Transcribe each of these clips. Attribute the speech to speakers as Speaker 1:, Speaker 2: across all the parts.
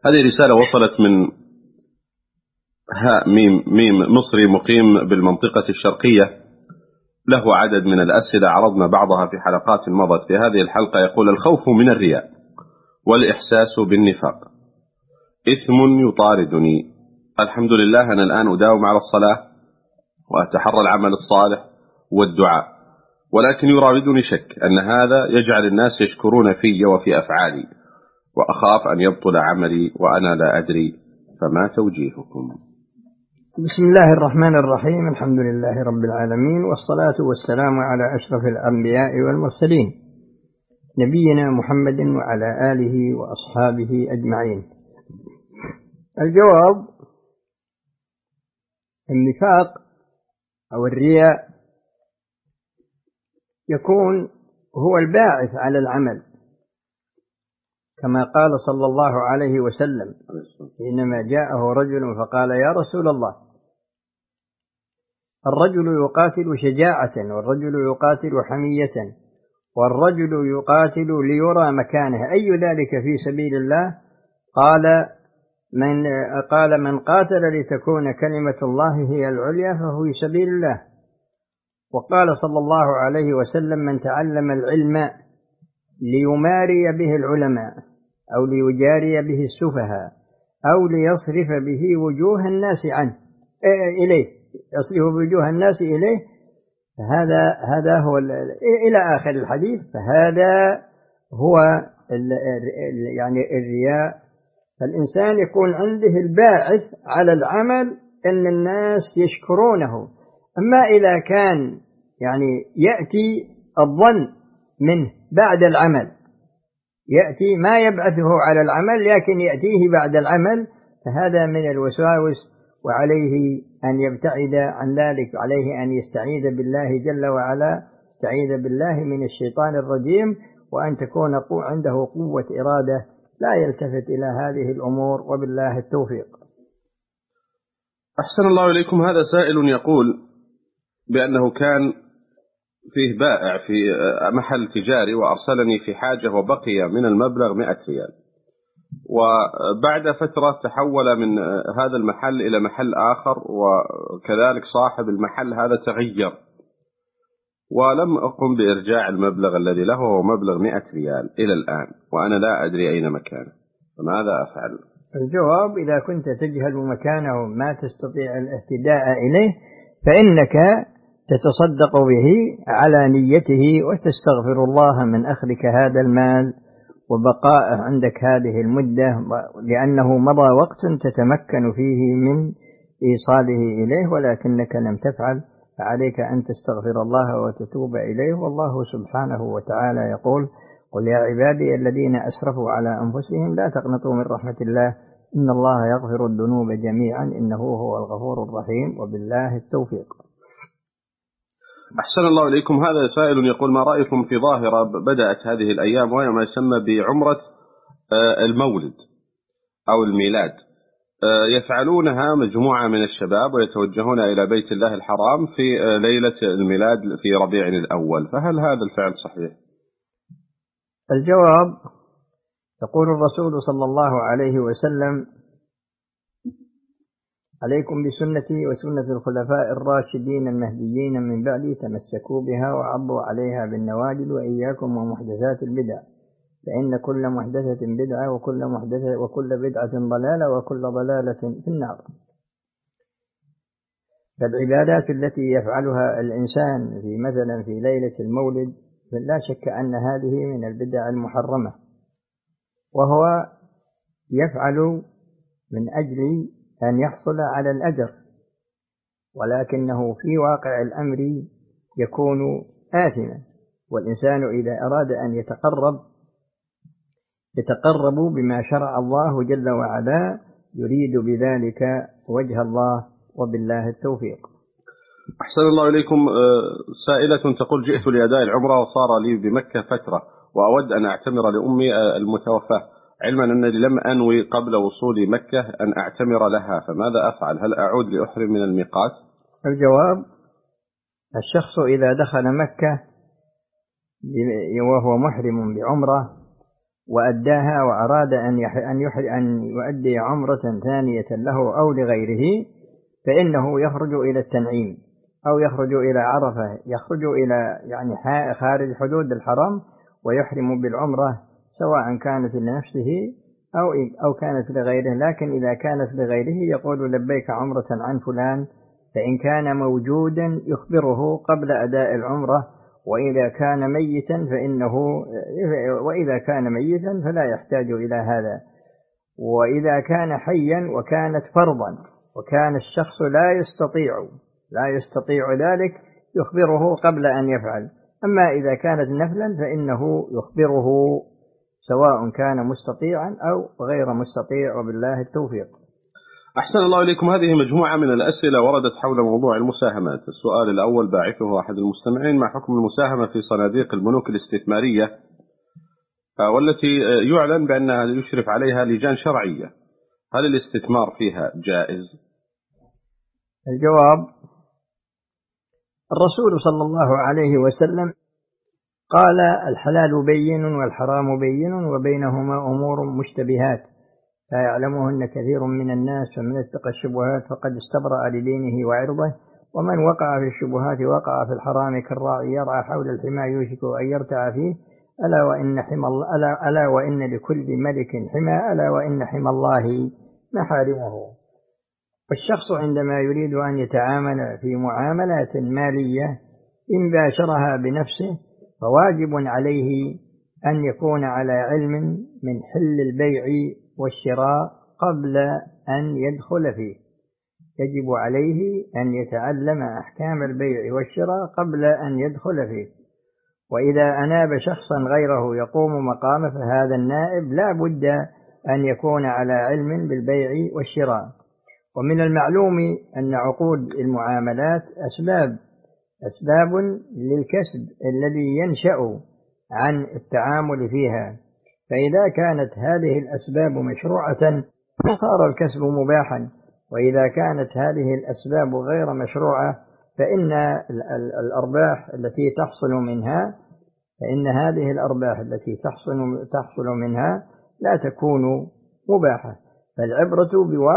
Speaker 1: هذه رسالة وصلت من هاء ميم مصري مقيم بالمنطقة الشرقية، له عدد من الأسئلة عرضنا بعضها في حلقات مضت. في هذه الحلقة يقول: الخوف من الرياء والإحساس بالنفاق إثم يطاردني. الحمد لله أنا الآن أداوم على الصلاة وأتحرى العمل الصالح والدعاء، ولكن يراودني شك أن هذا يجعل الناس يشكرون في وفي أفعالي، وأخاف أن يبطل عملي وأنا لا أدري، فما توجيهكم؟
Speaker 2: بسم الله الرحمن الرحيم. الحمد لله رب العالمين، والصلاة والسلام على أشرف الأنبياء والمرسلين، نبينا محمد وعلى آله وأصحابه أجمعين. الجواب: النفاق أو الرياء يكون هو الباعث على العمل، كما قال صلى الله عليه وسلم حينما جاءه رجل فقال: يا رسول الله، الرجل يقاتل شجاعة، والرجل يقاتل حمية، والرجل يقاتل ليرى مكانه، أي ذلك في سبيل الله؟ قال: من قاتل لتكون كلمة الله هي العليا فهو في سبيل الله. وقال صلى الله عليه وسلم: من تعلم العلم ليماري به العلماء أو ليجاري به السفهاء أو ليصرف به وجوه الناس إليه، يصرف وجوه الناس إليه، هذا هو إلى آخر الحديث. فهذا هو يعني الرياء. فالإنسان يكون عنده الباعث على العمل أن الناس يشكرونه. أما إذا كان يعني يأتي الظن منه بعد العمل، يأتي ما يبعثه على العمل لكن يأتيه بعد العمل، فهذا من الوساوس، وعليه أن يبتعد عن ذلك، عليه أن يستعيذ بالله جل وعلا، يستعيذ بالله من الشيطان الرجيم، وأن تكون عنده قوة إرادة لا يلتفت إلى هذه الأمور، وبالله التوفيق.
Speaker 1: أحسن الله إليكم. هذا سائل يقول بأنه كان فيه بائع في محل تجاري وأرسلني في حاجة وبقي من المبلغ 100 ريال، وبعد فترة تحول من هذا المحل إلى محل آخر، وكذلك صاحب المحل هذا تغير، ولم أقم بإرجاع المبلغ الذي له هو مبلغ 100 ريال إلى الآن، وأنا لا أدري أين مكانه، فماذا أفعل؟
Speaker 2: الجواب: إذا كنت تجهل مكانه ما تستطيع الاهتداء إليه، فإنك تتصدق به على نيته وتستغفر الله من أخذك هذا المال وبقائه عندك هذه المدة، لأنه مضى وقت تتمكن فيه من إيصاله إليه ولكنك لم تفعل، فعليك أن تستغفر الله وتتوب إليه. والله سبحانه وتعالى يقول: قل يا عبادي الذين أسرفوا على أنفسهم لا تقنطوا من رحمة الله إن الله يغفر الذنوب جميعا إنه هو الغفور الرحيم، وبالله التوفيق.
Speaker 1: أحسن الله إليكم. هذا سائل يقول: ما رأيكم في ظاهرة بدأت هذه الأيام وهي ما يسمى بعمرة المولد أو الميلاد؟ يفعلونها مجموعة من الشباب ويتوجهون إلى بيت الله الحرام في ليلة الميلاد في ربيع الأول، فهل هذا الفعل صحيح؟
Speaker 2: الجواب: يقول الرسول صلى الله عليه وسلم: عليكم بسنتي وسنة الخلفاء الراشدين المهديين من بعدي، تمسكوا بها وعضوا عليها بالنواجذ، وإياكم ومحدثات البدع، فإن كل محدثة بدعة وكل بدعة ضلالة وكل ضلالة في النار. فالعبادات التي يفعلها الإنسان مثلا في ليلة المولد لا شك أن هذه من البدع المحرمة، وهو يفعل من أجل أن يحصل على الأجر، ولكنه في واقع الأمر يكون آثما. والإنسان إذا أراد أن يتقرب بما شرع الله جل وعلا يريد بذلك وجه الله، وبالله التوفيق.
Speaker 1: أحسن الله إليكم. سائلة تقول: جئت لأداء العمرة وصار لي بمكة فترة وأود أن أعتمر لأمي المتوفاة، علما أنني لم أنوي قبل وصولي مكة أن أعتمر لها، فماذا أفعل؟ هل أعود لأحرم من الميقات؟
Speaker 2: الجواب: الشخص إذا دخل مكة وهو محرم بعمرة وأداها وأراد أن يؤدي عمرة ثانية له أو لغيره، فإنه يخرج إلى التنعيم أو يخرج إلى عرفة، يخرج إلى يعني خارج حدود الحرم ويحرم بالعمرة، سواء كانت لنفسه أو كانت لغيره. لكن إذا كانت لغيره يقول لبيك عمرة عن فلان، فإن كان موجودا يخبره قبل أداء العمرة، وإذا كان ميتا فلا يحتاج إلى هذا. وإذا كان حيا وكانت فرضا وكان الشخص لا يستطيع ذلك يخبره قبل أن يفعل. أما إذا كانت نفلا فإنه يخبره سواء كان مستطيعا أو غير مستطيع، وبالله التوفيق.
Speaker 1: أحسن الله إليكم. هذه مجموعة من الأسئلة وردت حول موضوع المساهمات. السؤال الأول باعثه أحد المستمعين: ما حكم المساهمة في صناديق البنوك الاستثمارية والتي يعلن بأنها يشرف عليها لجان شرعية؟ هل الاستثمار فيها جائز؟
Speaker 2: الجواب: الرسول صلى الله عليه وسلم قال: الحلال بين والحرام بين وبينهما أمور مشتبهات لا يعلمهن كثير من الناس، فمن اتقى الشبهات فقد استبرأ لدينه وعرضه، ومن وقع في الشبهات وقع في الحرام كالراعي يرعى حول الحمى يوشك أن يرتع فيه، ألا وإن لكل ملك حمى، ألا وإن حمى الله محارمه. والشخص عندما يريد أن يتعامل في معاملات مالية إن باشرها بنفسه فواجب عليه أن يكون على علم من حل البيع والشراء قبل أن يدخل فيه. يجب عليه أن يتعلم أحكام البيع والشراء قبل أن يدخل فيه. وإذا أناب شخصا غيره يقوم مقامه فهذا النائب لا بد أن يكون على علم بالبيع والشراء. ومن المعلوم أن عقود المعاملات أسباب للكسب الذي ينشأ عن التعامل فيها، فإذا كانت هذه الأسباب مشروعة صار الكسب مباحا، وإذا كانت هذه الأسباب غير مشروعة فإن الأرباح التي تحصل منها لا تكون مباحة. فالعبرة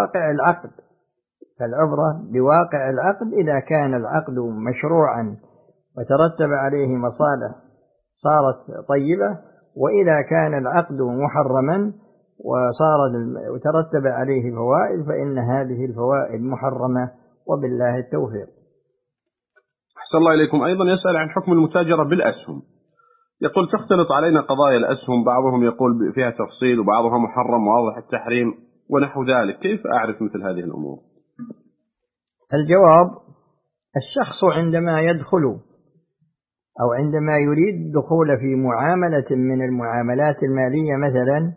Speaker 2: بواقع العقد إذا كان العقد مشروعا وترتب عليه مصالح صارت طيبة، وإذا كان العقد محرما وترتب عليه فوائد فإن هذه الفوائد محرمة، وبالله التوفيق.
Speaker 1: أحسن الله إليكم. أيضا يسأل عن حكم المتاجرة بالأسهم. يقول: تختلط علينا قضايا الأسهم، بعضهم يقول فيها تفصيل وبعضها محرم واضح التحريم ونحو ذلك، كيف أعرف مثل هذه الأمور؟
Speaker 2: الجواب: الشخص عندما يدخل أو عندما يريد الدخول في معاملة من المعاملات المالية مثلا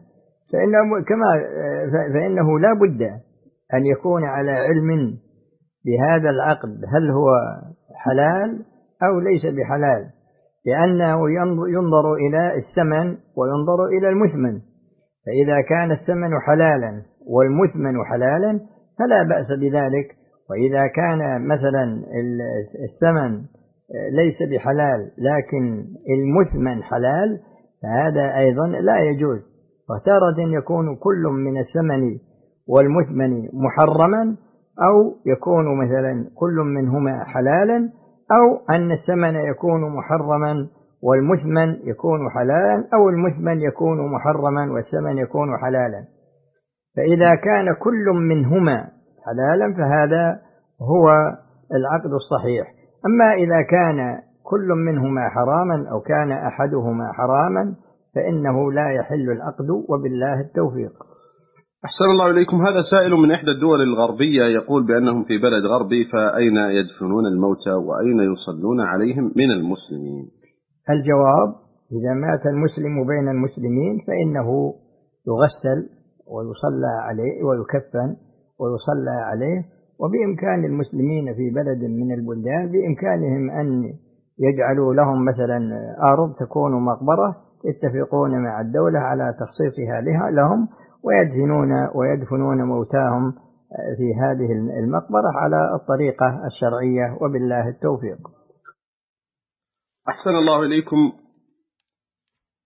Speaker 2: فإنه لا بد أن يكون على علم بهذا العقد، هل هو حلال أو ليس بحلال، لأنه ينظر إلى الثمن وينظر إلى المثمن. فإذا كان الثمن حلالا والمثمن حلالا فلا بأس بذلك، وإذا كان مثلا الثمن ليس بحلال لكن المثمن حلال فهذا أيضا لا يجوز. وتارة يكون كل من الثمن والمثمن محرما، أو يكون مثلا كل منهما حلالا، أو أن الثمن يكون محرما والمثمن يكون حلالا، أو المثمن يكون محرما والثمن يكون حلالا. فإذا كان كل منهما حلالا فهذا هو العقد الصحيح. أما إذا كان كل منهما حراما أو كان أحدهما حراما فإنه لا يحل العقد، وبالله التوفيق.
Speaker 1: أحسن الله إليكم. هذا سائل من إحدى الدول الغربية يقول بأنهم في بلد غربي، فأين يدفنون الموتى وأين يصلون عليهم من المسلمين؟
Speaker 2: الجواب: إذا مات المسلم بين المسلمين فإنه يغسل ويصلى عليه ويكفن ويصلى عليه. وبإمكان المسلمين في بلد من البلدان بإمكانهم أن يجعلوا لهم مثلا أرض تكون مقبرة، يتفقون مع الدولة على تخصيصها لهم ويدفنون موتاهم في هذه المقبرة على الطريقة الشرعية، وبالله التوفيق.
Speaker 1: أحسن الله إليكم.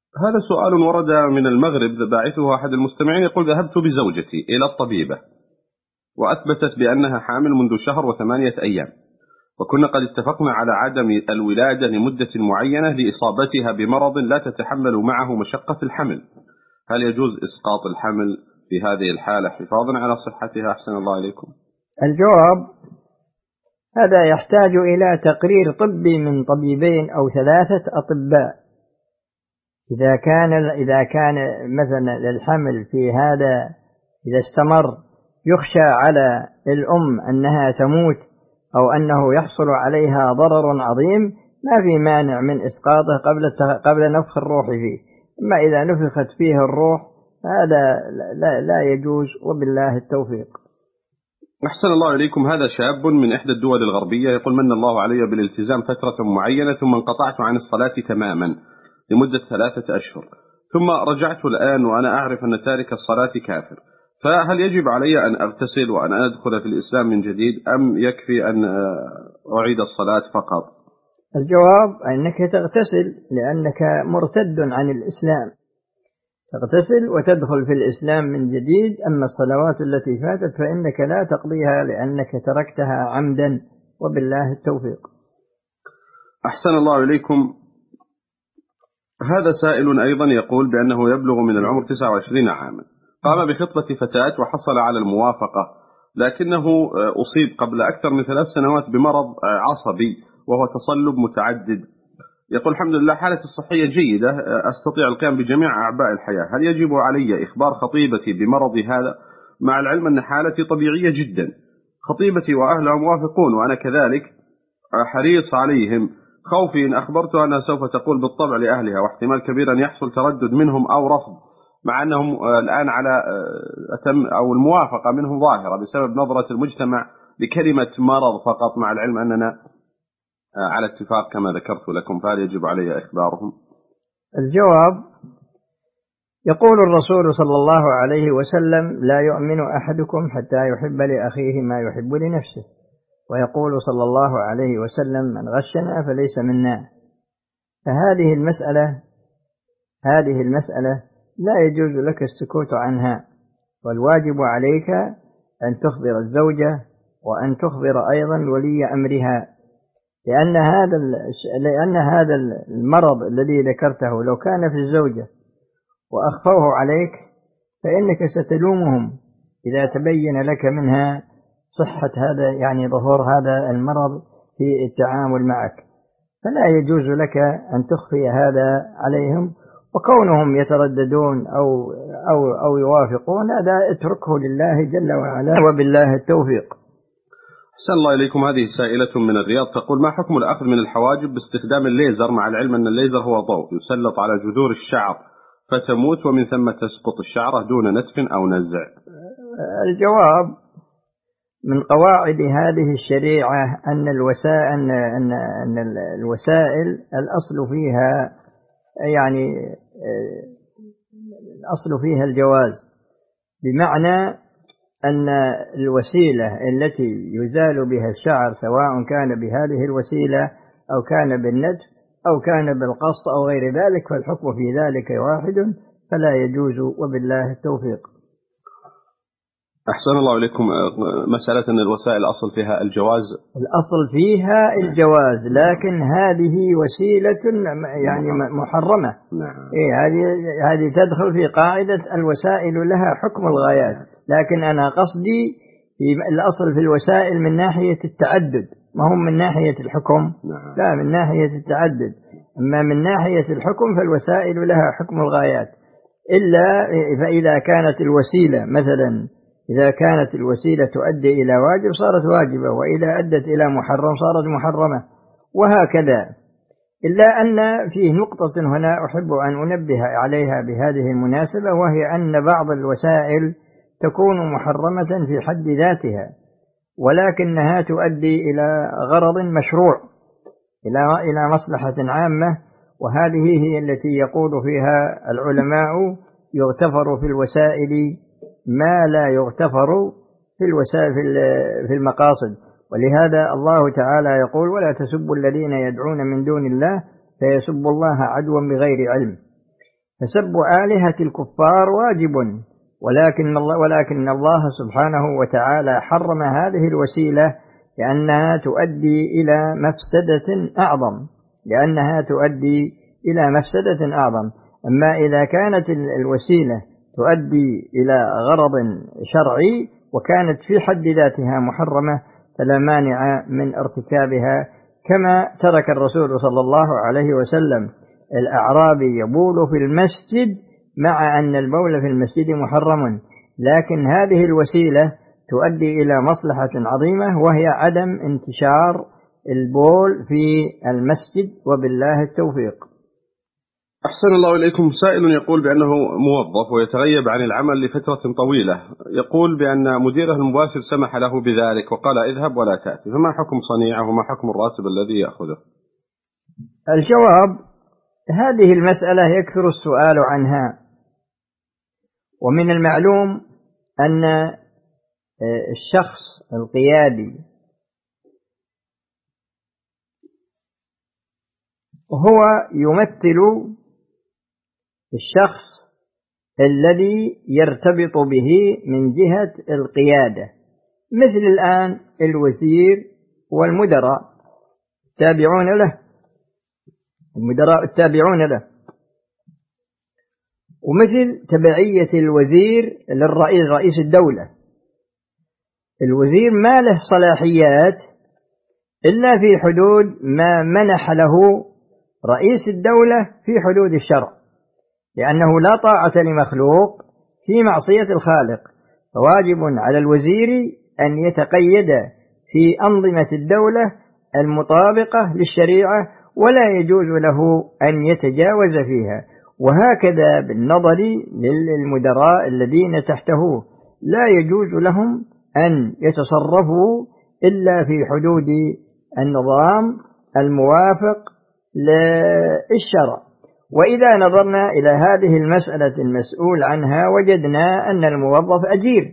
Speaker 1: هذا سؤال ورد من المغرب باعثه أحد المستمعين يقول: ذهبت بزوجتي إلى الطبيبة وأثبتت بأنها حامل منذ شهر و8 أيام، وكنا قد اتفقنا على عدم الولادة لمدة معينة لإصابتها بمرض لا تتحمل معه مشقة الحمل. هل يجوز إسقاط الحمل في هذه الحالة حفاظا على صحتها؟ أحسن الله إليكم.
Speaker 2: الجواب: هذا يحتاج إلى تقرير طبي من طبيبين أو 3 أطباء. إذا كان مثلا الحمل في هذا إذا استمر يخشى على الأم أنها تموت أو أنه يحصل عليها ضرر عظيم، ما في مانع من إسقاطه قبل نفخ الروح فيه. أما إذا نفخت فيه الروح هذا لا يجوز، وبالله التوفيق.
Speaker 1: أحسن الله إليكم. هذا شاب من إحدى الدول الغربية يقول: من الله علي بالالتزام فترة معينة ثم انقطعت عن الصلاة تماما لمدة 3 أشهر، ثم رجعت الآن وأنا أعرف أن تارك الصلاة كافر، فهل يجب علي أن أغتسل وأن أدخل في الإسلام من جديد أم يكفي أن أعيد الصلاة فقط؟
Speaker 2: الجواب: أنك تغتسل لأنك مرتد عن الإسلام، تغتسل وتدخل في الإسلام من جديد. أما الصلوات التي فاتت فإنك لا تقضيها لأنك تركتها عمدا، وبالله التوفيق.
Speaker 1: أحسن الله إليكم. هذا سائل أيضا يقول بأنه يبلغ من العمر 29 عاما، قام بخطبة فتاة وحصل على الموافقة، لكنه أصيب قبل أكثر من 3 سنوات بمرض عصبي وهو تصلب متعدد. يقول: الحمد لله حالتي الصحية جيدة، أستطيع القيام بجميع أعباء الحياة، هل يجب علي إخبار خطيبتي بمرضي هذا مع العلم أن حالتي طبيعية جدا؟ خطيبتي وأهلها موافقون وأنا كذلك حريص عليهم، خوفي إن أخبرتها أنها سوف تقول بالطبع لأهلها، واحتمال كبير أن يحصل تردد منهم أو رفض، مع أنهم الآن على أو الموافقة منهم ظاهرة بسبب نظرة المجتمع لكلمة مرض فقط، مع العلم أننا على اتفاق كما ذكرت لكم، فهل يجب علي إخبارهم؟
Speaker 2: الجواب: يقول الرسول صلى الله عليه وسلم: لا يؤمن أحدكم حتى يحب لأخيه ما يحب لنفسه. ويقول صلى الله عليه وسلم: من غشنا فليس منا. فهذه المسألة لا يجوز لك السكوت عنها، والواجب عليك أن تخبر الزوجة وأن تخبر أيضا ولي أمرها، لأن هذا المرض الذي ذكرته لو كان في الزوجة وأخفوه عليك فإنك ستلومهم إذا تبين لك منها صحة هذا، يعني ظهور هذا المرض في التعامل معك، فلا يجوز لك أن تخفي هذا عليهم. وكونهم يترددون أو يوافقون هذا اتركه لله جل وعلا، وبالله التوفيق.
Speaker 1: أحسن الله إليكم. هذه سائلة من الرياض تقول: ما حكم الأخذ من الحواجب باستخدام الليزر، مع العلم أن الليزر هو ضوء يسلط على جذور الشعر فتموت ومن ثم تسقط الشعرة دون نتف أو نزع؟
Speaker 2: الجواب: من قواعد هذه الشريعة أن الوسائل الأصل فيها الأصل فيها الجواز، بمعنى أن الوسيلة التي يزال بها الشعر سواء كان بهذه الوسيلة أو كان بالنتف أو كان بالقص أو غير ذلك، فالحكم في ذلك واحد، فلا يجوز، وبالله التوفيق.
Speaker 1: أحسن الله إليكم. مسألة أن الوسائل أصل فيها الجواز،
Speaker 2: الأصل فيها الجواز، لكن هذه وسيلة محرمة. هذه تدخل في قاعدة الوسائل لها حكم الغايات، لكن أنا قصدي في الأصل في الوسائل من ناحية التعدد، ما هم من ناحية الحكم، لا من ناحية التعدد. أما من ناحية الحكم فالوسائل لها حكم الغايات، إلا فإذا كانت الوسيلة مثلا إذا كانت الوسيلة تؤدي إلى واجب صارت واجبة، وإذا أدت إلى محرم صارت محرمة، وهكذا. إلا أن فيه نقطة هنا أحب أن أنبه عليها بهذه المناسبة، وهي أن بعض الوسائل تكون محرمة في حد ذاتها، ولكنها تؤدي إلى غرض مشروع، إلى مصلحة عامة، وهذه هي التي يقول فيها العلماء: يغتفر في الوسائل ما لا يغتفر في المقاصد. ولهذا الله تعالى يقول: ولا تسبوا الذين يدعون من دون الله فيسبوا الله عدوا بغير علم. فسب آلهة الكفار واجب، ولكن الله سبحانه وتعالى حرم هذه الوسيلة لأنها تؤدي إلى مفسدة أعظم. أما إذا كانت الوسيلة تؤدي إلى غرض شرعي وكانت في حد ذاتها محرمة فلا مانع من ارتكابها، كما ترك الرسول صلى الله عليه وسلم الأعرابي يبول في المسجد مع أن البول في المسجد محرم، لكن هذه الوسيلة تؤدي إلى مصلحة عظيمة وهي عدم انتشار البول في المسجد، وبالله التوفيق.
Speaker 1: أحسن الله إليكم. سائل يقول بأنه موظف ويتغيب عن العمل لفترة طويلة، يقول بأن مديره المباشر سمح له بذلك وقال اذهب ولا تأتي، فما حكم صنيعه وما حكم الراتب الذي يأخذه؟
Speaker 2: الجواب: هذه المسألة يكثر السؤال عنها، ومن المعلوم أن الشخص القيادي هو يمثل الشخص الذي يرتبط به من جهة القيادة، مثل الآن الوزير والمدراء التابعون له، ومثل تبعية الوزير للرئيس رئيس الدولة. الوزير ما له صلاحيات إلا في حدود ما منح له رئيس الدولة في حدود الشرع، لأنه لا طاعة لمخلوق في معصية الخالق، فواجب على الوزير أن يتقيد في أنظمة الدولة المطابقة للشريعة ولا يجوز له أن يتجاوز فيها. وهكذا بالنظر للمدراء الذين تحته لا يجوز لهم أن يتصرفوا إلا في حدود النظام الموافق للشرع. وإذا نظرنا إلى هذه المسألة المسؤول عنها وجدنا أن الموظف أجير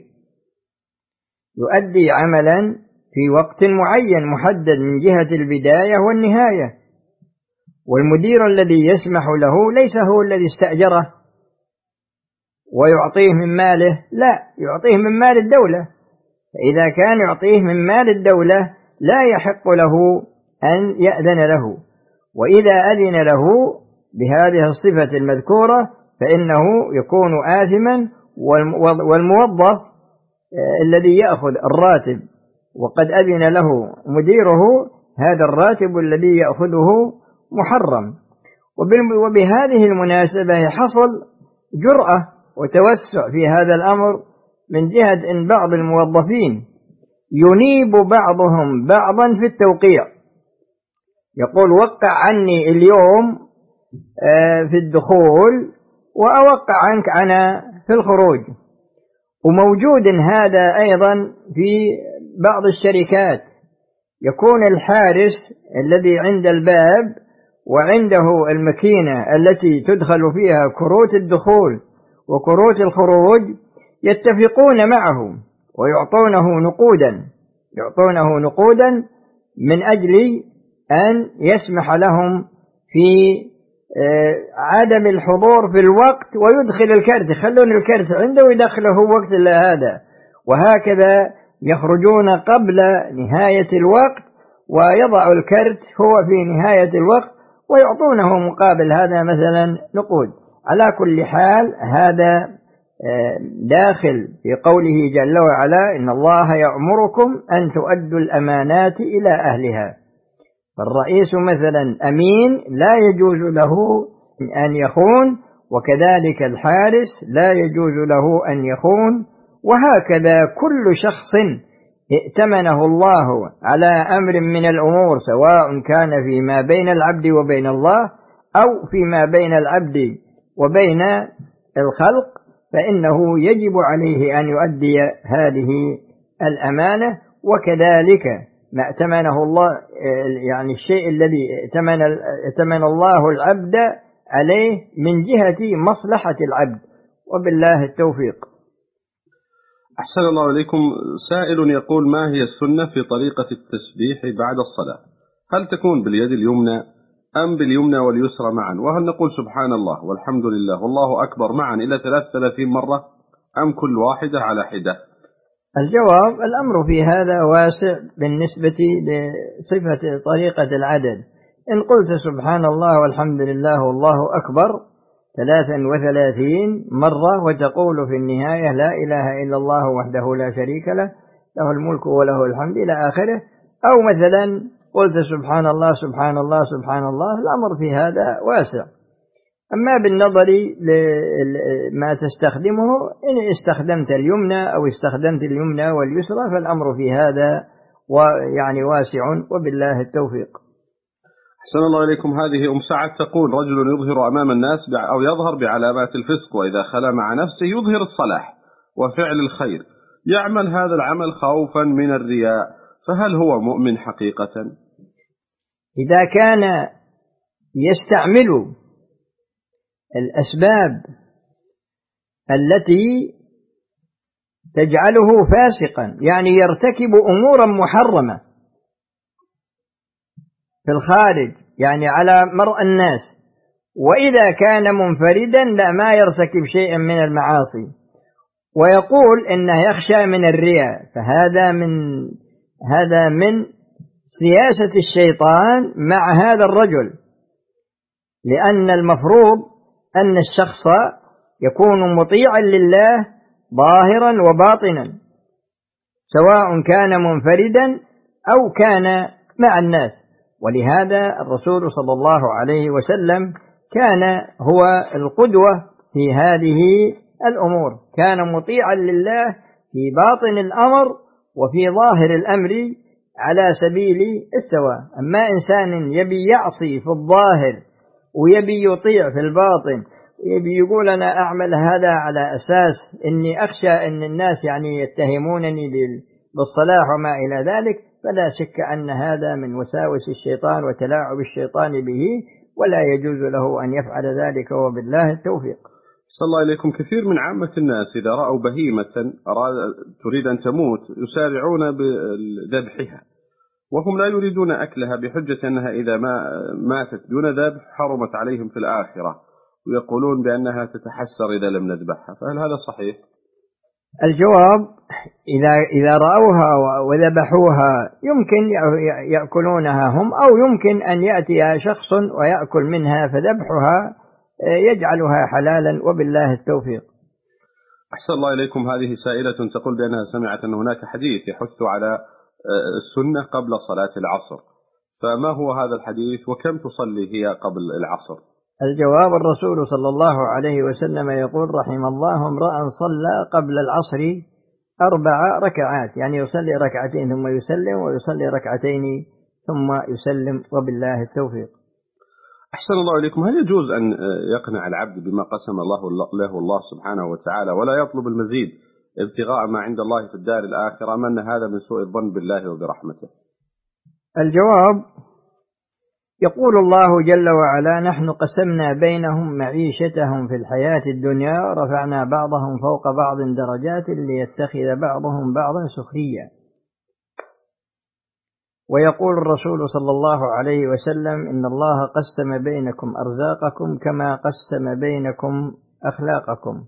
Speaker 2: يؤدي عملا في وقت معين محدد من جهة البداية والنهاية، والمدير الذي يسمح له ليس هو الذي استأجره ويعطيه من ماله، لا، يعطيه من مال الدولة. فإذا كان يعطيه من مال الدولة لا يحق له أن يأذن له، وإذا أذن له بهذه الصفة المذكورة فإنه يكون آثما. والموظف الذي يأخذ الراتب وقد أذن له مديره هذا الراتب الذي يأخذه محرم. وبهذه المناسبة حصل جرأة وتوسع في هذا الأمر من جهة أن بعض الموظفين ينيب بعضهم بعضا في التوقيع، يقول وقع عني اليوم في الدخول وأوقع عنك أنا في الخروج. وموجود هذا أيضا في بعض الشركات، يكون الحارس الذي عند الباب وعنده الماكينة التي تدخل فيها كروت الدخول وكروت الخروج يتفقون معه ويعطونه نقودا من أجل أن يسمح لهم في عدم الحضور في الوقت ويدخل الكرت، يخلون الكرت عنده ويدخله وقت هذا، وهكذا يخرجون قبل نهاية الوقت ويضع الكرت هو في نهاية الوقت ويعطونه مقابل هذا مثلا نقود. على كل حال هذا داخل في قوله جل وعلا إن الله يأمركم أن تؤدوا الأمانات إلى أهلها. فالرئيس مثلا أمين لا يجوز له أن يخون، وكذلك الحارس لا يجوز له أن يخون، وهكذا كل شخص ائتمنه الله على أمر من الأمور سواء كان فيما بين العبد وبين الله أو فيما بين العبد وبين الخلق فإنه يجب عليه أن يؤدي هذه الأمانة. وكذلك ما ائتمنه الله، يعني الشيء الذي ائتمن الله العبد عليه من جهة مصلحة العبد، وبالله التوفيق.
Speaker 1: أحسن الله إليكم. سائل يقول ما هي السنة في طريقة التسبيح بعد الصلاة؟ هل تكون باليد اليمنى أم باليمنى واليسرى معا؟ وهل نقول سبحان الله والحمد لله والله أكبر معا إلى 33 مرة أم كل واحدة على حدة؟
Speaker 2: الجواب: الأمر في هذا واسع بالنسبة لصفة طريقة العدد. إن قلت سبحان الله والحمد لله والله أكبر 33 مرة وتقول في النهاية لا إله إلا الله وحده لا شريك له له الملك وله الحمد إلى آخره، أو مثلا قلت سبحان الله سبحان الله سبحان الله، الأمر في هذا واسع. أما بالنظر لما تستخدمه، إن استخدمت اليمنى أو استخدمت اليمنى واليسرى فالأمر في هذا يعني واسع، وبالله التوفيق.
Speaker 1: أحسن الله إليكم. هذه أم سعد تقول: رجل يظهر أمام الناس أو يظهر بعلامات الفسق، وإذا خلا مع نفسه يظهر الصلاح وفعل الخير، يعمل هذا العمل خوفا من الرياء، فهل هو مؤمن حقيقة؟
Speaker 2: إذا كان يستعمل الأسباب التي تجعله فاسقا، يعني يرتكب أمورا محرمة في الخارج يعني على مرء الناس، وإذا كان منفردا لا ما يرتكب شيئا من المعاصي، ويقول إنه يخشى من الرياء، هذا من سياسة الشيطان مع هذا الرجل، لأن المفروض أن الشخص يكون مطيعا لله ظاهرا وباطنا، سواء كان منفردا أو كان مع الناس. ولهذا الرسول صلى الله عليه وسلم كان هو القدوة في هذه الأمور، كان مطيعا لله في باطن الأمر وفي ظاهر الأمر على سبيل السواء. أما إنسان يبي يعصي في الظاهر ويبي يطيع في الباطن، ويبي يقول أنا أعمل هذا على أساس إني أخشى أن الناس يعني يتهمونني بالصلاح وما إلى ذلك، فلا شك أن هذا من وساوس الشيطان وتلاعب الشيطان به، ولا يجوز له أن يفعل ذلك، وبالله التوفيق.
Speaker 1: صلى الله إليكم. كثير من عامة الناس إذا رأوا بهيمة تريد أن تموت يسارعون بذبحها، وهم لا يريدون أكلها بحجة أنها إذا ما ماتت دون ذبح حرمت عليهم في الآخرة، ويقولون بأنها تتحسر إذا لم نذبحها، فهل هذا صحيح؟
Speaker 2: الجواب: إذا رأوها وذبحوها يمكن يأكلونها هم، أو يمكن أن يأتي شخص ويأكل منها، فذبحها يجعلها حلالا، وبالله التوفيق.
Speaker 1: أحسن الله إليكم. هذه سائلة تقول بأنها سمعت أن هناك حديث يحث على السنة قبل صلاة العصر، فما هو هذا الحديث وكم تصلي هي قبل العصر؟
Speaker 2: الجواب: الرسول صلى الله عليه وسلم يقول: رحم الله امرأ صلى قبل العصر 4 ركعات، يعني يصلي ركعتين ثم يسلم، ويصلي ركعتين ثم يسلم، وبالله التوفيق.
Speaker 1: أحسن الله إليكم. هل يجوز أن يقنع العبد بما قسم الله سبحانه وتعالى ولا يطلب المزيد ابتغاء ما عند الله في الدار الآخرة، أم أن هذا من سوء الظن بالله وبرحمته؟
Speaker 2: الجواب: يقول الله جل وعلا: نحن قسمنا بينهم معيشتهم في الحياة الدنيا ورفعنا بعضهم فوق بعض درجات ليتخذ بعضهم بعضا سخريا. ويقول الرسول صلى الله عليه وسلم: إن الله قسم بينكم أرزاقكم كما قسم بينكم أخلاقكم.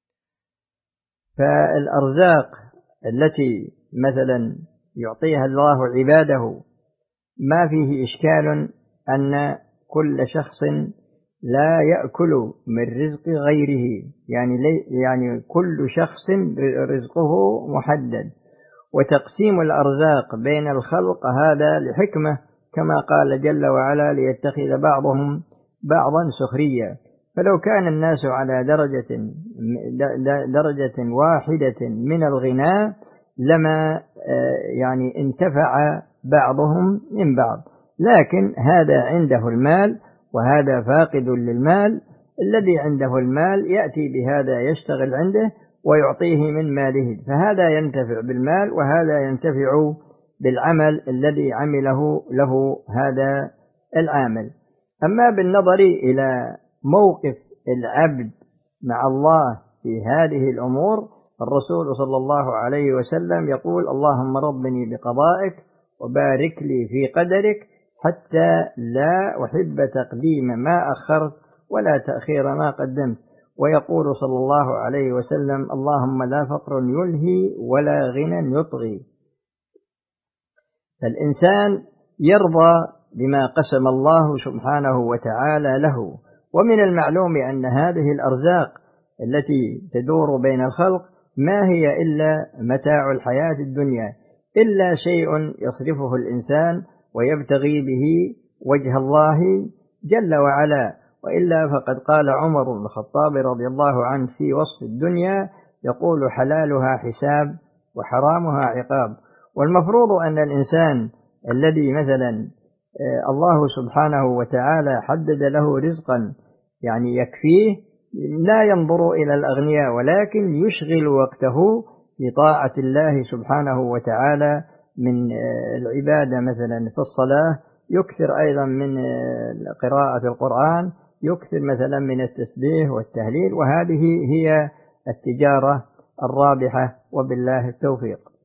Speaker 2: فالأرزاق التي مثلا يعطيها الله عباده ما فيه إشكال أن كل شخص لا يأكل من رزق غيره، يعني كل شخص رزقه محدد، وتقسيم الأرزاق بين الخلق هذا لحكمة، كما قال جل وعلا: ليتخذ بعضهم بعضا سخريا. فلو كان الناس على درجة واحدة من الغناء لما يعني انتفع بعضهم من بعض، لكن هذا عنده المال وهذا فاقد للمال، الذي عنده المال يأتي بهذا يشتغل عنده ويعطيه من ماله، فهذا ينتفع بالمال وهذا ينتفع بالعمل الذي عمله له هذا العامل. أما بالنظر إلى موقف العبد مع الله في هذه الأمور، الرسول صلى الله عليه وسلم يقول: اللهم ربني بقضائك وبارك لي في قدرك، حتى لا أحب تقديم ما أخرت ولا تأخير ما قدمت. ويقول صلى الله عليه وسلم: اللهم لا فقر يلهي ولا غنى يطغي. الإنسان يرضى بما قسم الله سبحانه وتعالى له، ومن المعلوم أن هذه الأرزاق التي تدور بين الخلق ما هي إلا متاع الحياة الدنيا، إلا شيء يصرفه الإنسان ويبتغي به وجه الله جل وعلا، وإلا فقد قال عمر بن الخطاب رضي الله عنه في وصف الدنيا يقول: حلالها حساب وحرامها عقاب. والمفروض أن الإنسان الذي مثلا الله سبحانه وتعالى حدد له رزقا يعني يكفيه لا ينظر إلى الأغنياء، ولكن يشغل وقته في طاعة الله سبحانه وتعالى من العبادة، مثلا في الصلاة يكثر أيضا من قراءة القرآن، يكثر مثلا من التسبيح والتهليل، وهذه هي التجارة الرابحة، وبالله التوفيق.